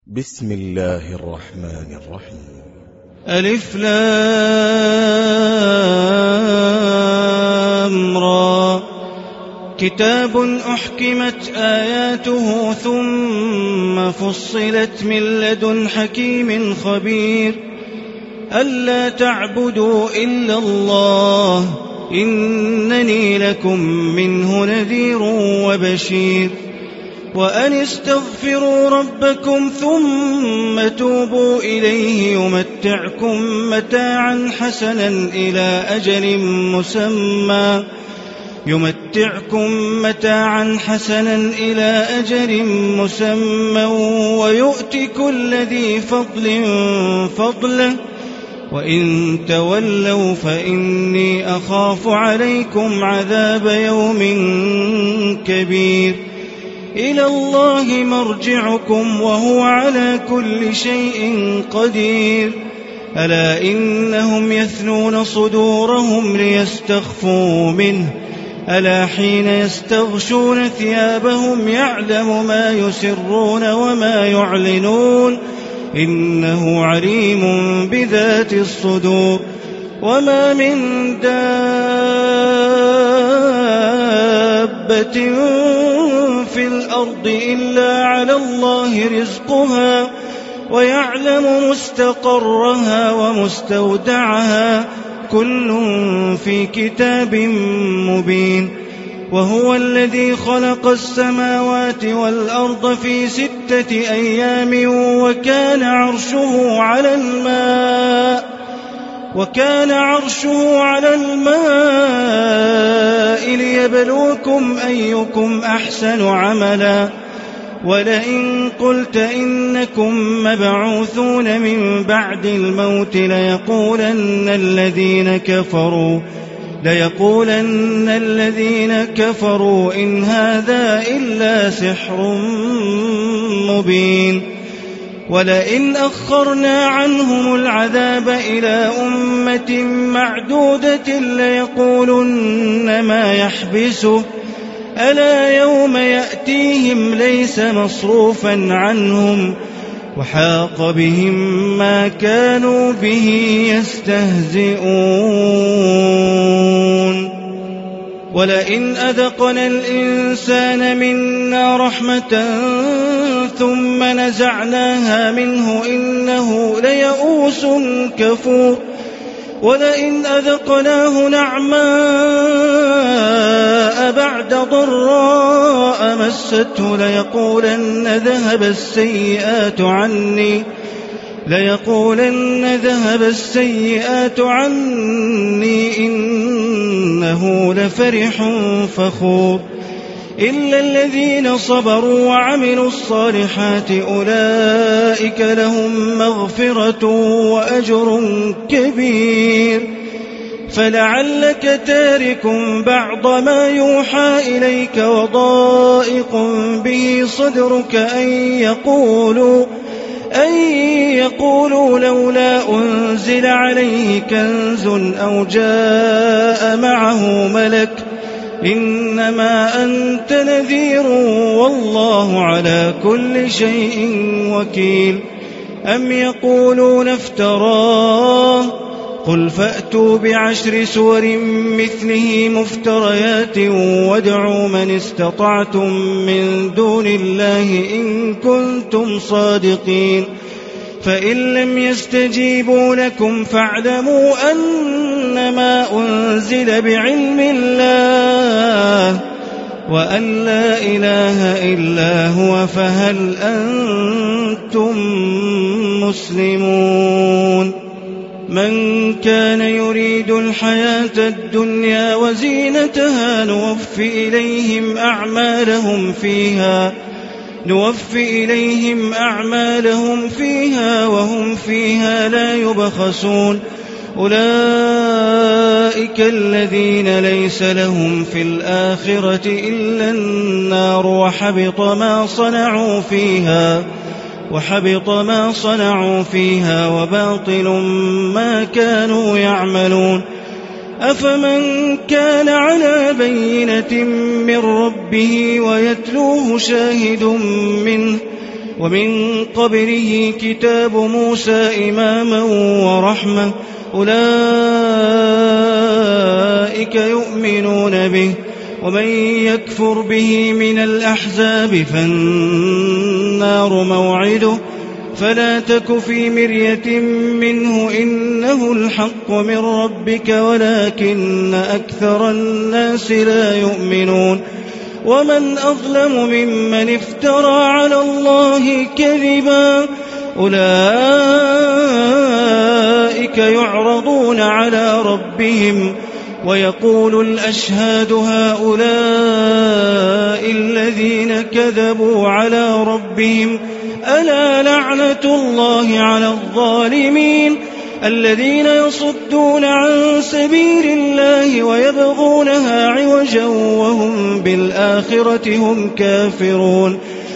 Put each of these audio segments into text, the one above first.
بسم الله الرحمن الرحيم. ألف لام را. كتاب أحكمت آياته ثم فصلت من لدن حكيم خبير ألا تعبدوا إلا الله إنني لكم منه نذير وبشير وأن استغفروا ربكم ثم توبوا إليه يمتعكم متاعا حسنا إلى أجل مسمى ويؤت كل ذي فضل فضله وإن تولوا فإني أخاف عليكم عذاب يوم كبير إلى الله مرجعكم وهو على كل شيء قدير ألا إنهم يثنون صدورهم ليستخفوا منه ألا حين يستغشون ثيابهم يعلم ما يسرون وما يعلنون إنه عليم بذات الصدور وما من دابة في الأرض إلا على الله رزقها ويعلم مستقرها ومستودعها كل في كتاب مبين وهو الذي خلق السماوات والأرض في 6 أيام وكان عرشه على الماء ليبلوكم أيكم أحسن عملا ولئن قلت إنكم مبعوثون من بعد الموت ليقولن الذين كفروا إن هذا إلا سحر مبين ولئن أخرنا عنهم العذاب إلى أمة معدودة ليقولن ما يحبسه ألا يوم يأتيهم ليس مصروفا عنهم وحاق بهم ما كانوا به يستهزئون ولئن أذقنا الإنسان منا رحمة ثم نزعناها منه إنه ليئوس كفور ولئن أذقناه نعماء بعد ضراء مسته ليقولن ذهب السيئات عني إنه لفرح فخور إلا الذين صبروا وعملوا الصالحات أولئك لهم مغفرة وأجر كبير فلعلك تارك بعض ما يوحى إليك وضائق به صدرك أن يقولوا لولا أنزل عليه كنز أو جاء معه ملك إنما أنت نذير والله على كل شيء وكيل أم يقولون افتراه قل فأتوا ب10 سور مثله مفتريات وادعوا من استطعتم من دون الله إن كنتم صادقين فإن لم يستجيبوا لكم فاعلموا أنما أنزل بعلم الله وأن لا إله إلا هو فهل أنتم مسلمون من كان يريد الحياة الدنيا وزينتها نوفي إليهم أعمالهم فيها وهم فيها لا يبخسون أولئك الذين ليس لهم في الآخرة إلا النار وحبط ما صنعوا فيها وباطل ما كانوا يعملون أفمن كان على بينة من ربه ويتلوه شاهد منه ومن قبله كتاب موسى إماما ورحمة أولئك يؤمنون به ومن يكفر به من الأحزاب فالنار موعده فلا تك في مرية منه إنه الحق من ربك ولكن أكثر الناس لا يؤمنون ومن أظلم ممن افترى على الله كذبا أولئك يعرضون على ربهم ويقول الأشهاد هؤلاء الذين كذبوا على ربهم ألا لعنة الله على الظالمين الذين يصدون عن سبيل الله ويبغونها عوجا وهم بالآخرة هم كافرون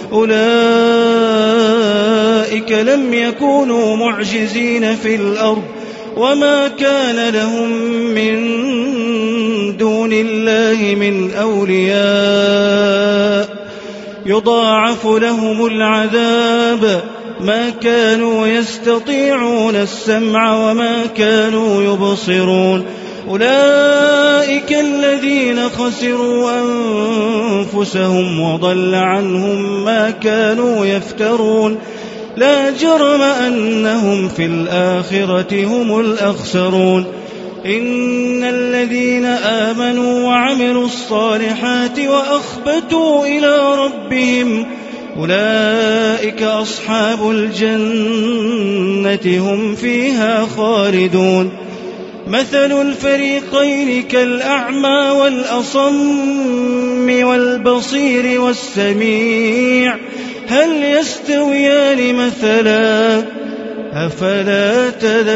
أولئك لم يكونوا معجزين في الأرض وما كان لهم من دون الله من أولياء يضاعف لهم العذاب ما كانوا يستطيعون السمع وما كانوا يبصرون أولئك الذين خسروا أنفسهم وضل عنهم ما كانوا يفترون لا جرم أنهم في الآخرة هم الأخسرون إن الذين آمنوا وعملوا الصالحات وأخبتوا إلى ربهم أولئك أصحاب الجنة هم فيها خالدون مثل الفريقين كالأعمى والأصم والبصير والسميع هل يستويان مثلا أفلا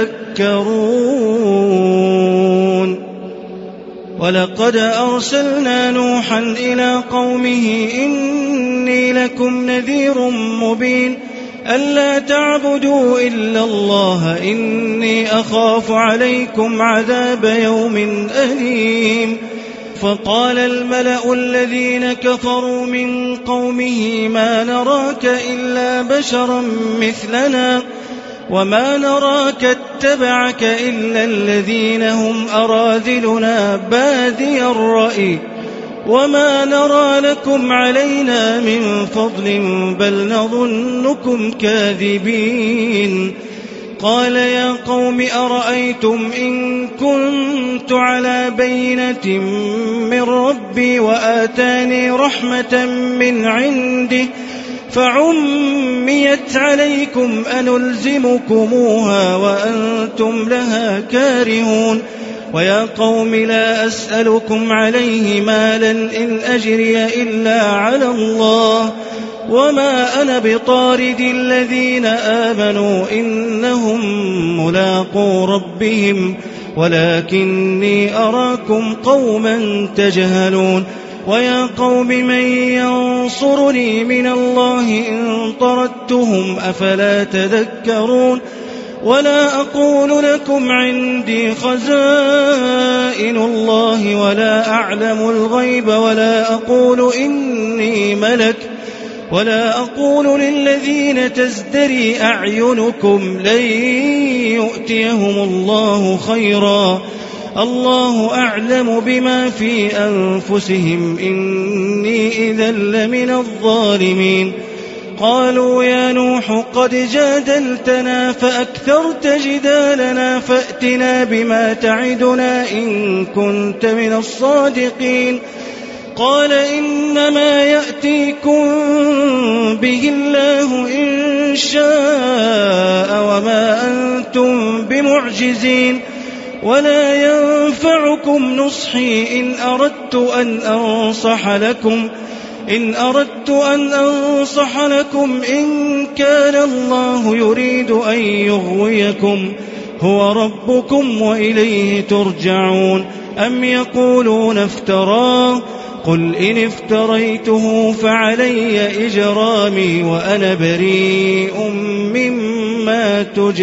تذكرون ولقد أرسلنا نوحا إلى قومه إني لكم نذير مبين ألا تعبدوا إلا الله إني أخاف عليكم عذاب يوم أليم فقال الملأ الذين كفروا من قومه ما نراك إلا بشرا مثلنا وما نراك اتبعك إلا الذين هم أراذلنا بادي الرأي وما نرى لكم علينا من فضل بل نظنكم كاذبين قال يا قوم أرأيتم إن كنت على بينة من ربي وآتاني رحمة من عنده فعميت عليكم أنلزمكموها وأنتم لها كارهون ويا قوم لا أسألكم عليه مالا إن أجري إلا على الله وما أنا بطارد الذين آمنوا إنهم ملاقو ربهم ولكني أراكم قوما تجهلون ويا قوم من ينصرني من الله إن طردتهم أفلا تذكرون ولا أقول لكم عندي خزائن الله ولا أعلم الغيب ولا أقول إني ملك ولا أقول للذين تزدري أعينكم لن يؤتيهم الله خيرا الله أعلم بما في أنفسهم إني إذا لمن الظالمين قالوا يا نوح قد جادلتنا فأكثرت جدالنا فأتنا بما تعدنا إن كنت من الصادقين قال إنما يأتيكم به الله إن شاء وما أنتم بمعجزين ولا ينفعكم نصحي إن أردت أن أنصح لكم إن كان الله يريد أن يغويكم هو ربكم وإليه ترجعون أم يقولون افتراه قل إن افتريته فعلي إجرامي وأنا بريء مما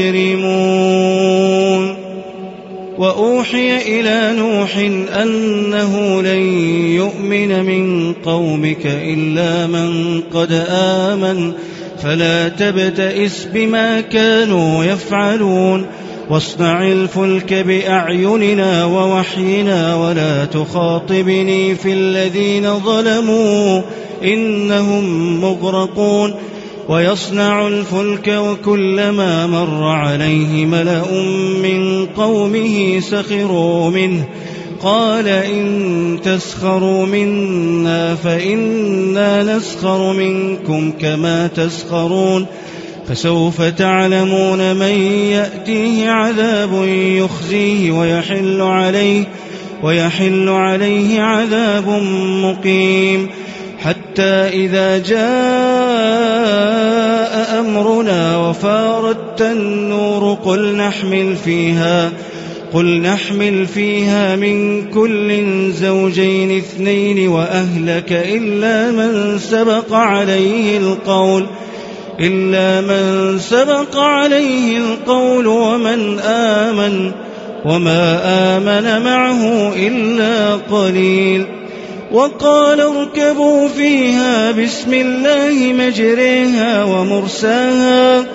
تجرمون وأوحي إلى نوح أنه لن يؤمن من قومك إلا من قد آمن فلا تبتئس بما كانوا يفعلون واصنع الفلك بأعيننا ووحينا ولا تخاطبني في الذين ظلموا إنهم مغرقون ويصنع الفلك وكلما مر عليه ملأ من قومه سخروا منه قال إن تسخروا منا فإنا نسخر منكم كما تسخرون فسوف تعلمون من يأتيه عذاب يخزيه ويحل عليه عذاب مقيم حتى إذا جاء أمرنا وفارت النور قل نحمل فيها من كل زوجين 2 وأهلك إلا من سبق عليه القول ومن آمن وما آمن معه إلا قليل وقال اركبوا فيها بسم الله مجريها ومرساها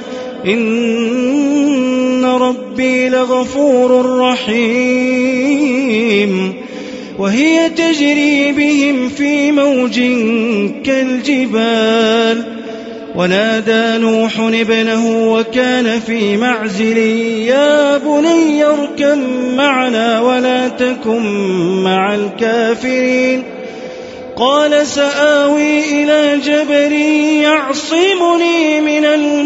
إن ربي لغفور رحيم وهي تجري بهم في موج كالجبال ونادى نوح ابنه وكان في معزل يا بني اركب معنا ولا تكن مع الكافرين قال سآوي إلى جبل يعصمني من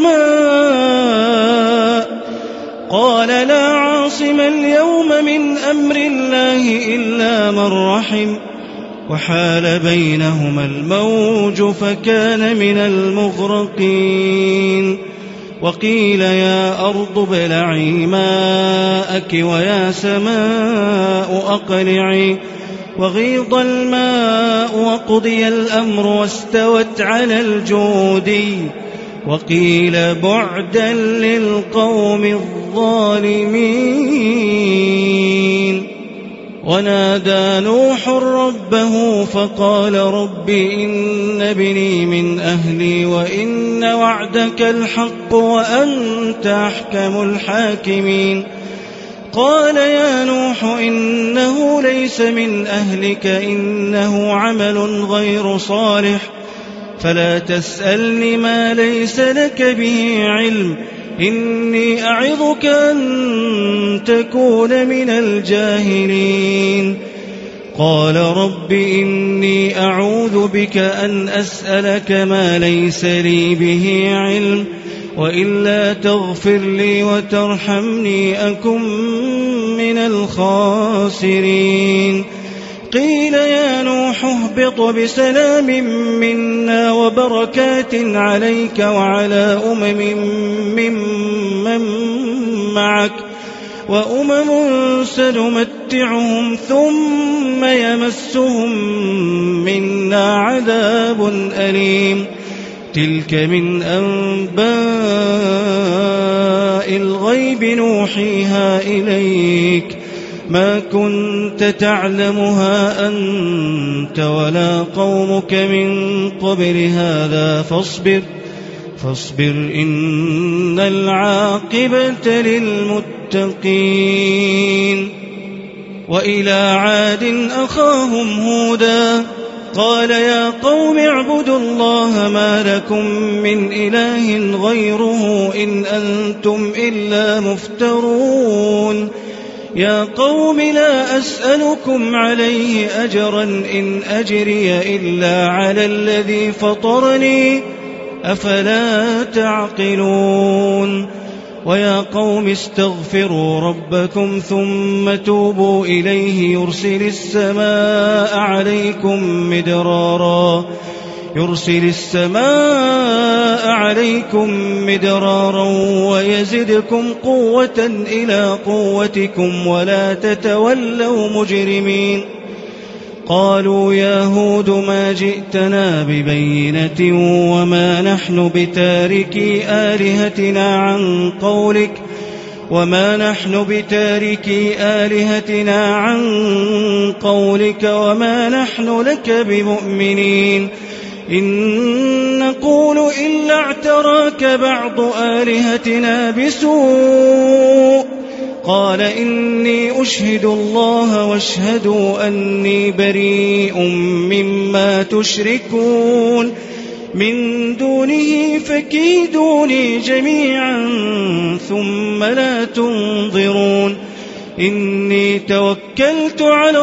الماء قال لا عاصم اليوم من أمر الله إلا من رحم وحال بينهما الموج فكان من المغرقين وقيل يا أرض ابلعي ماءك ويا سماء أقلعي وغيض الماء وقضي الأمر واستوت على الجودي وقيل بعدا للقوم الظالمين ونادى نوح ربه فقال رب إن ابني من أهلي وإن وعدك الحق وأنت أحكم الحاكمين قال يا نوح إنه ليس من أهلك إنه عمل غير صالح فلا تسألني ما ليس لك به علم إني أعظك أن تكون من الجاهلين قال رب إني أعوذ بك أن أسألك ما ليس لي به علم وإلا تغفر لي وترحمني أكن من الخاسرين قيل يا نوح اهبط بسلام منا وبركات عليك وعلى ممن معك وأمم سنمتعهم ثم يمسهم منا عذاب أليم تلك من أنباء الغيب نوحيها إليك ما كنت تعلمها أنت ولا قومك من قبل هذا فاصبر إن العاقبة للمتقين وإلى عاد أخاهم هودا قال يا قوم اعبدوا الله ما لكم من إله غيره إن أنتم إلا مفترون يا قوم لا أسألكم عليه أجرا إن أجري إلا على الذي فطرني أفلا تعقلون ويا قوم استغفروا ربكم ثم توبوا إليه يرسل السماء عليكم مدرارا ويزدكم قوة إلى قوتكم ولا تتولوا مجرمين قالوا يا هود ما جئتنا ببينة وما نحن بتاركي آلهتنا عن قولك وما نحن لك بمؤمنين إن نقول إلا اعتراك بعض آلهتنا بسوء قال إني أشهد الله واشهدوا أني بريء مما تشركون من دونه فكيدوني جميعا ثم لا تنظرون إني توكلت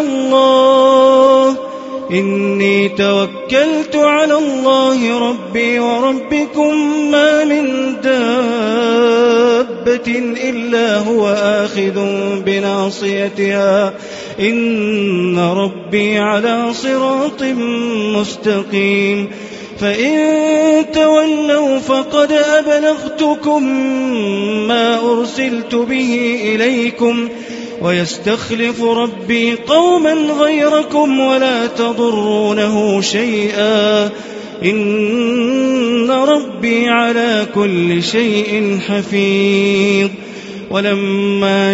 على الله ربي وربكم ما من دابة إلا هو آخذ بناصيتها إن ربي على صراط مستقيم فإن تولوا فقد أبلغتكم ما أرسلت به إليكم ويستخلف ربي قوما غيركم ولا تضرونه شيئا إن ربي على كل شيء حفيظ ولما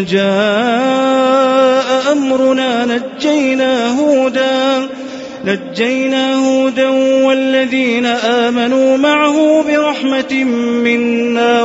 جاء أمرنا نجينا هودا والذين آمنوا معه برحمة منا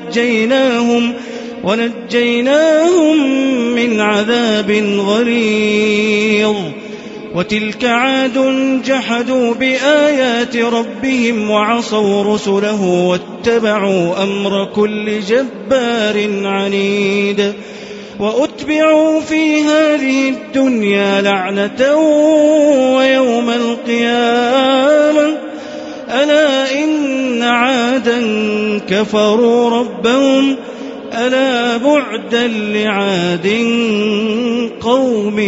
ونجيناهم من عذاب غليظ وتلك عاد جحدوا بآيات ربهم وعصوا رسله واتبعوا أمر كل جبار عنيد وأتبعوا في هذه الدنيا لعنة ويوم القيامة ألا إن عادا كفروا ربهم ألا بعدا لعاد قوم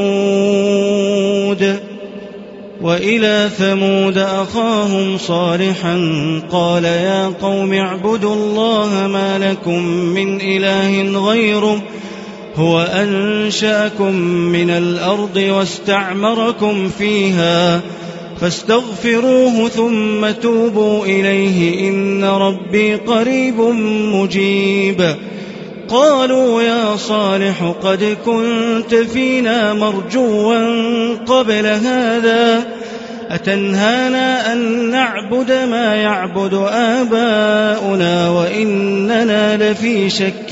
هود وإلى ثمود أخاهم صالحا قال يا قوم اعبدوا الله ما لكم من إله غيره هو أنشأكم من الأرض واستعمركم فيها فاستغفروه ثم توبوا إليه إن ربي قريب مجيب قالوا يا صالح قد كنت فينا مرجوا قبل هذا أتنهانا أن نعبد ما يعبد آباؤنا وإننا لفي شك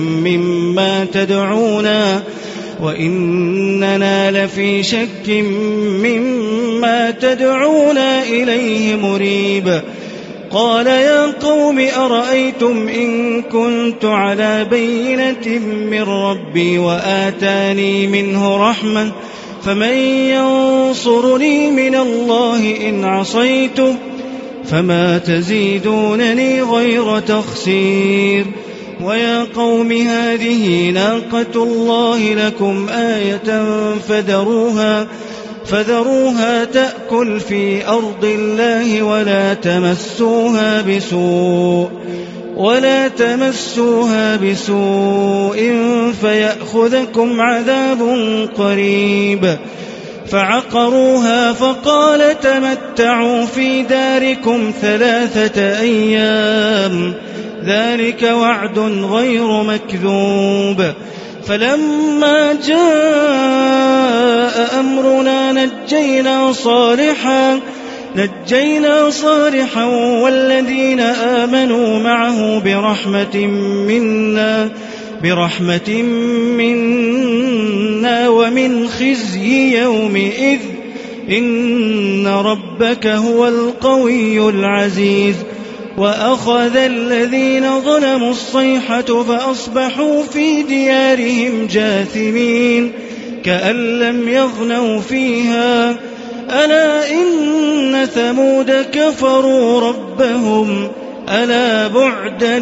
مما تدعونا إليه مريب قال يا قوم أرأيتم إن كنت على بينة من ربي وآتاني منه رحمة فمن ينصرني من الله إن عصيته فما تزيدونني غير تخسير ويا قوم هذه ناقة الله لكم آية فذروها تأكل في أرض الله ولا تمسوها بسوء فيأخذكم عذاب قريب فعقروها فقال تمتعوا في داركم 3 أيام ذلك وعد غير مكذوب فلما جاء أمرنا نجينا صالحا والذين آمنوا معه برحمة منا ومن خزي يومئذ إن ربك هو القوي العزيز وأخذ الذين ظلموا الصيحة فأصبحوا في ديارهم جاثمين كأن لم يغنوا فيها ألا إن ثمود كفروا ربهم ألا بعدا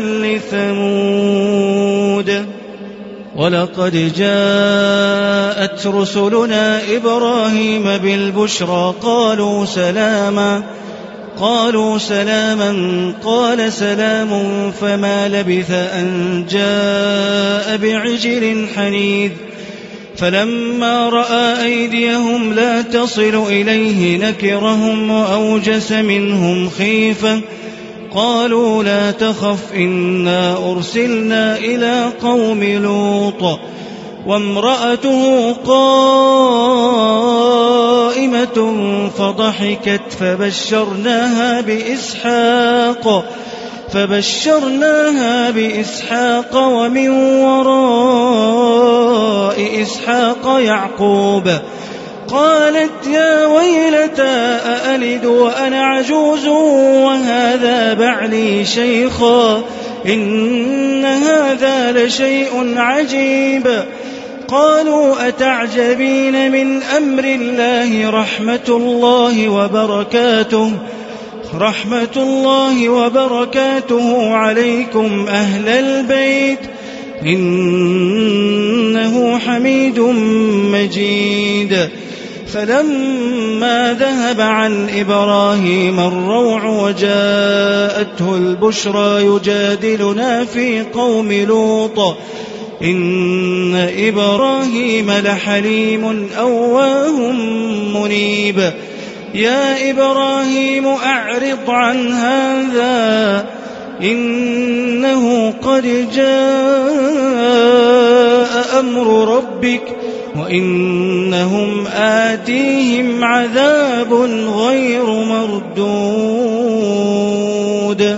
لثمود ولقد جاءت رسلنا إبراهيم بالبشرى قالوا سلاما قال سلام فما لبث أن جاء بعجل حنيذ فلما رأى أيديهم لا تصل إليه نكرهم وأوجس منهم خيفة قالوا لا تخف إنا أرسلنا إلى قوم لوط وامرأته قائمة فضحكت فبشرناها بإسحاق ومن وراء إسحاق يعقوب. قالت يا ويلتى أألد وأنا عجوز وهذا بعلي شيخا إن هذا لشيء عجيب. قالوا أتعجبين من أمر الله رحمة الله وبركاته عليكم أهل البيت إنه حميد مجيد. فلما ذهب عن إبراهيم الروع وجاءته البشرى يجادلنا في قوم لوط إن إبراهيم لحليم أواه منيب. يا إبراهيم أعرض عن هذا إنه قد جاء أمر ربك وإنهم آتيهم عذاب غير مردود.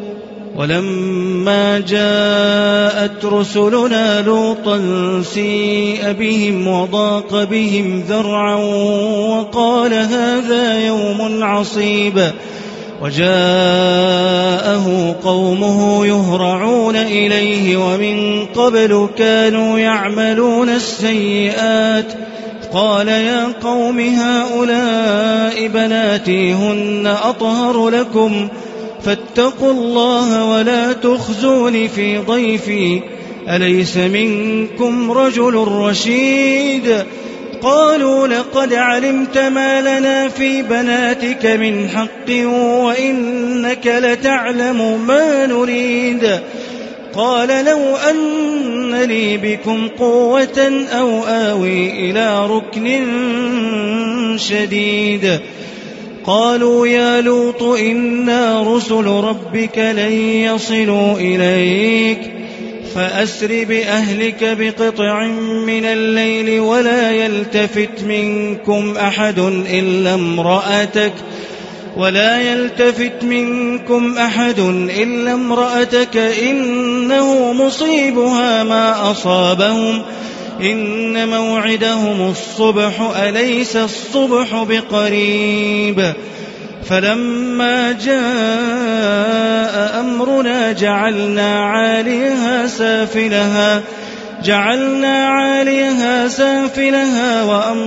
ولما جاءت رسلنا لوطا سيء بهم وضاق بهم ذرعا وقال هذا يوم عصيب. وجاءه قومه يهرعون إليه ومن قبل كانوا يعملون السيئات. قال يا قوم هؤلاء بناتي هن أطهر لكم فاتقوا الله ولا تخزون في ضيفي أليس منكم رجل رشيد. قالوا لقد علمت ما لنا في بناتك من حق وإنك لتعلم ما نريد. قال لو أن لي بكم قوة أو آوي إلى ركن شديد. قالوا يا لوط إنا رسل ربك لن يصلوا إليك فأسر بأهلك بقطع من الليل ولا يلتفت منكم أحد إلا امرأتك إنه مصيبها ما أصابهم إن موعدهم الصبح أليس الصبح بقريب. فلما جاء أمرنا جعلنا عاليها سافلها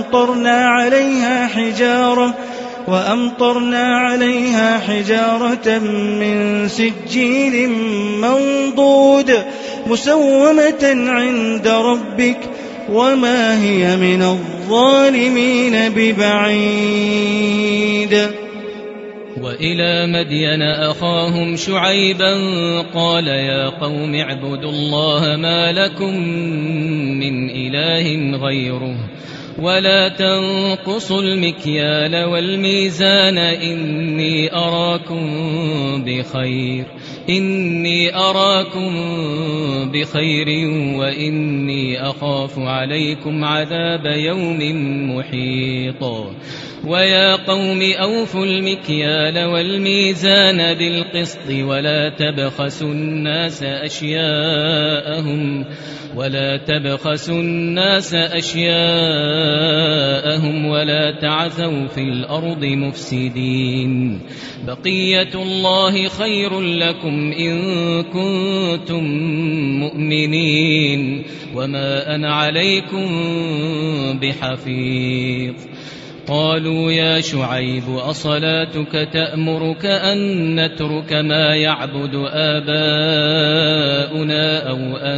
وأمطرنا عليها حجارة من سجيل منضود مسومة عند ربك وما هي من الظالمين ببعيد. وإلى مدين أخاهم شعيبا قال يا قوم اعبدوا الله ما لكم من إله غيره ولا تنقصوا المكيال والميزان إني أراكم بخير وإني أخاف عليكم عذاب يوم محيط. ويا قوم أوفوا المكيال والميزان بالقسط ولا تبخسوا الناس أشياءهم ولا تعثوا في الأرض مفسدين. بقية الله خير لكم إن كنتم مؤمنين وما أنا عليكم بحفيظ. قالوا يا شعيب أصلاتك تأمرك أن نترك ما يعبد آباؤنا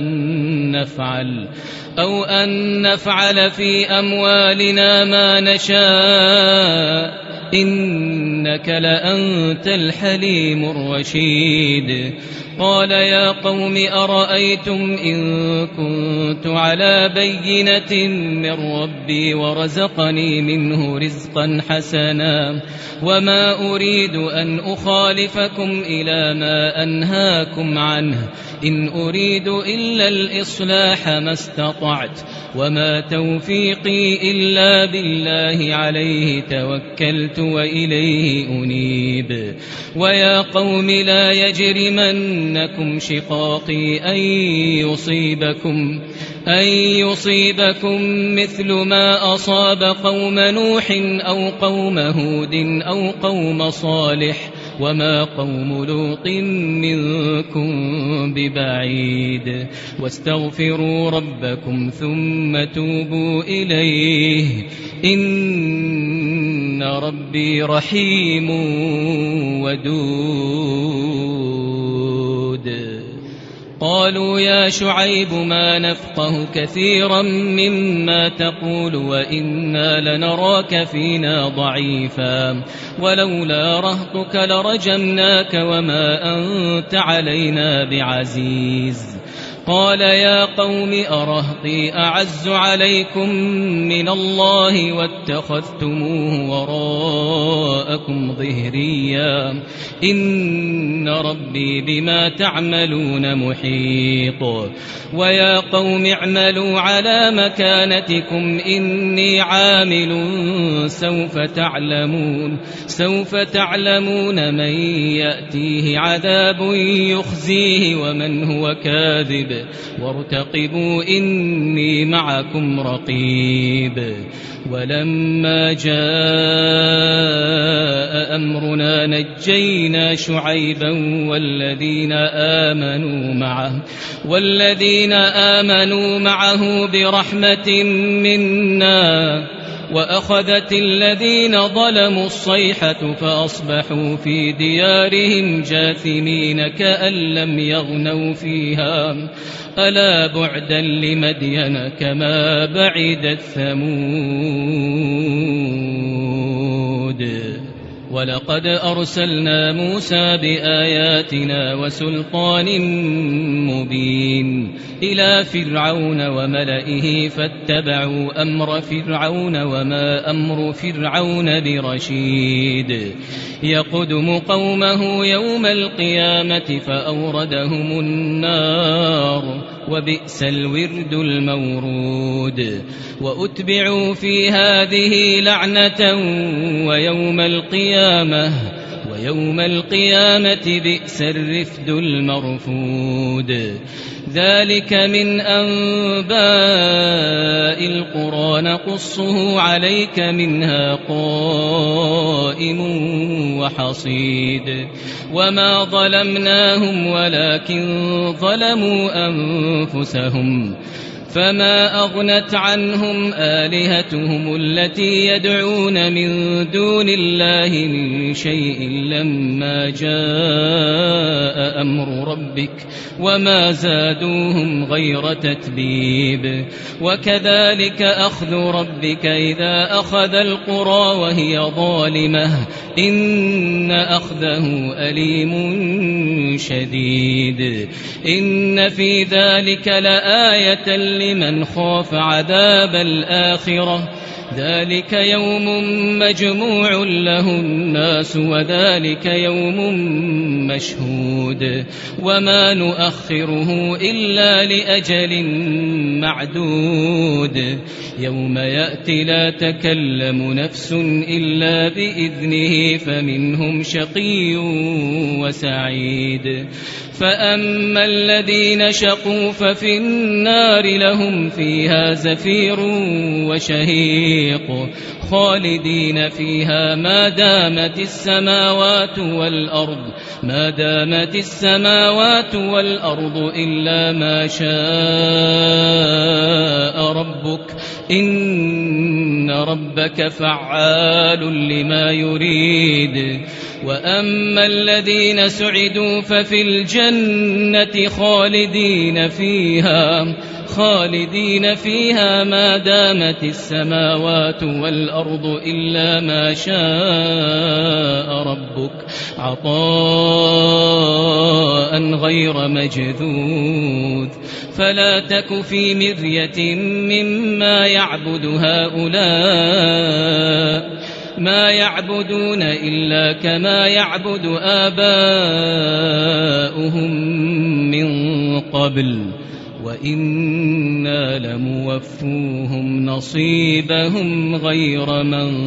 أو أن نفعل في أموالنا ما نشاء إنك لأنت الحليم الرشيد. قال يا قوم أرأيتم إن كنت على بينة من ربي ورزقني منه رزقا حسنا وما أريد أن أخالفكم إلى ما أنهاكم عنه إن أريد إلا الإصلاح ما استطعت وما توفيقي إلا بالله عليه توكلت وإليه أنيب ويا قوم لا يجرمنكم شقاقي أن يصيبكم مثل ما أصاب قوم نوح أو قوم هود أو قوم صالح وما قوم لوط منكم ببعيد واستغفروا ربكم ثم توبوا إليه إن ربي رحيم ودود قالوا يا شعيب ما نفقه كثيرا مما تقول وإنا لنراك فينا ضعيفا ولولا رهطك لرجمناك وما أنت علينا بعزيز قال يا قوم أرهطي أعز عليكم من الله واتخذتموه وراءكم ظهريا إن ربي بما تعملون محيط ويا قوم اعملوا على مكانتكم إني عامل سوف تعلمون من يأتيه عذاب يخزيه ومن هو كاذب وارتقبوا إني معكم رقيب ولما جاء أمرنا نجينا شعيبا والذين آمنوا معه برحمة منا وأخذت الذين ظلموا الصيحة فأصبحوا في ديارهم جاثمين كأن لم يغنوا فيها ألا بعدا لمدين كما بعدت ثمود ولقد أرسلنا موسى بآياتنا وسلطان مبين إلى فرعون وملئه فاتبعوا أمر فرعون وما أمر فرعون برشيد يقدم قومه يوم القيامة فأوردهم النار وبئس الورد المورود وأتبعوا في هذه لعنة ويوم القيامة بئس الرفد المرفود ذلك من أنباء القرى نقصه عليك منها قائم وحصيد وما ظلمناهم ولكن ظلموا أنفسهم فما أغنت عنهم آلهتهم التي يدعون من دون الله من شيء لما جاء أمر ربك وما زادوهم غير تتبيب وكذلك أخذ ربك إذا أخذ القرى وهي ظالمة إن أخذه أليم شديد إن في ذلك لآية لمن خاف عذاب الآخرة ذلك يوم مجموع له الناس وذلك يوم مشهود وما نؤخره إلا لأجل معدود يوم يأتي لا تكلم نفس إلا بإذنه فمنهم شقي وسعيد فأما الذين شقوا ففي النار لهم فيها زفير وشهيق خالدين فيها ما دامت السماوات والأرض إلا ما شاء ربك إن ربك فعال لما يريد وأما الذين سعدوا ففي الجنة خالدين فيها ما دامت السماوات والأرض إلا ما شاء ربك عطاء غير مجذوذ فلا تك في مرية مما يعبد هؤلاء ما يعبدون إلا كما يعبد آباؤهم من قبل وإنا لموفوهم نصيبهم غير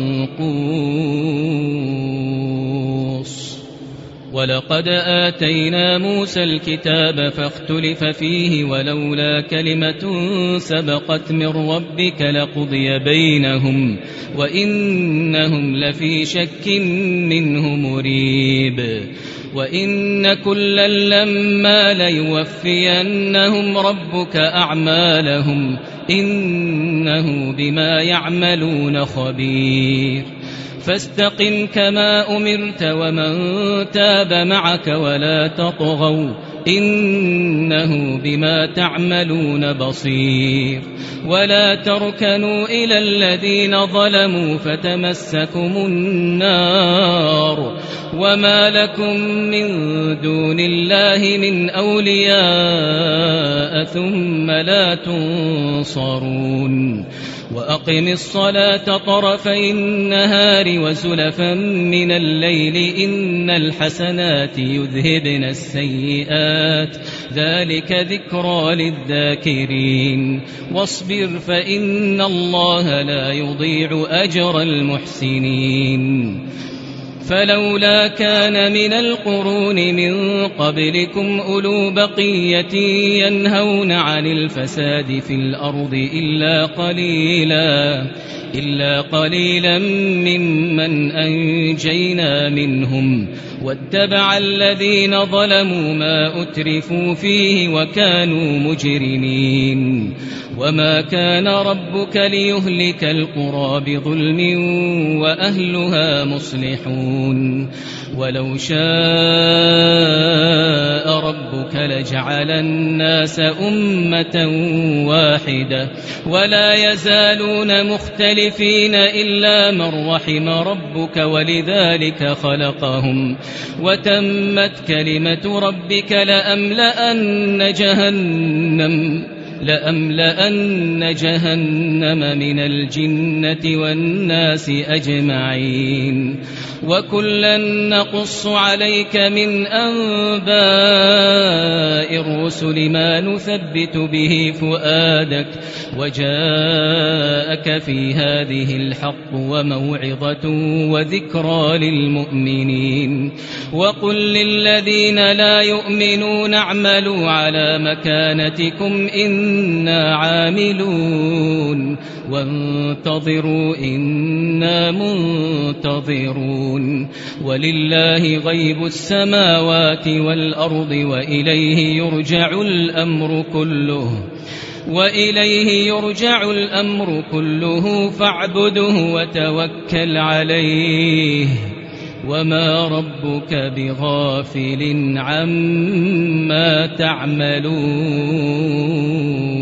منقوص ولقد آتينا موسى الكتاب فاختلف فيه ولولا كلمة سبقت من ربك لقضي بينهم وإنهم لفي شك منه مريب وإن كلا لما ليوفينهم ربك أعمالهم إنه بما يعملون خبير فاستقم كما أمرت ومن تاب معك ولا تطغوا إنه بما تعملون بصير ولا تركنوا إلى الذين ظلموا فتمسكم النار وما لكم من دون الله من أولياء ثم لا تنصرون وأقم الصلاة طرفي النهار وزلفا من الليل إن الحسنات يذهبن السيئات ذلك ذكرى للذاكرين واصبر فإن الله لا يضيع أجر المحسنين فلولا كان من القرون من قبلكم أولو بقية ينهون عن الفساد في الأرض إلا قليلا ممن أنجينا منهم واتبع الذين ظلموا ما أترفوا فيه وكانوا مجرمين وما كان ربك ليهلك القرى بظلم وأهلها مصلحون ولو شاء ربك لجعل الناس أمة واحدة ولا يزالون مختلفين إلا من رحم ربك ولذلك خلقهم وتمت كلمة ربك لأملأن جهنم من الجنة والناس أجمعين وكلا نقص عليك من أنباء الرسل ما نثبت به فؤادك وجاءك في هذه الحق وموعظة وذكرى للمؤمنين وقل للذين لا يؤمنون اعملوا على مكانتكم إنا عاملون وانتظروا إنا منتظرون ولله غيب السماوات والأرض وإليه يرجع الأمر كله فاعبده وتوكل عليه وما ربك بغافل عما تعملون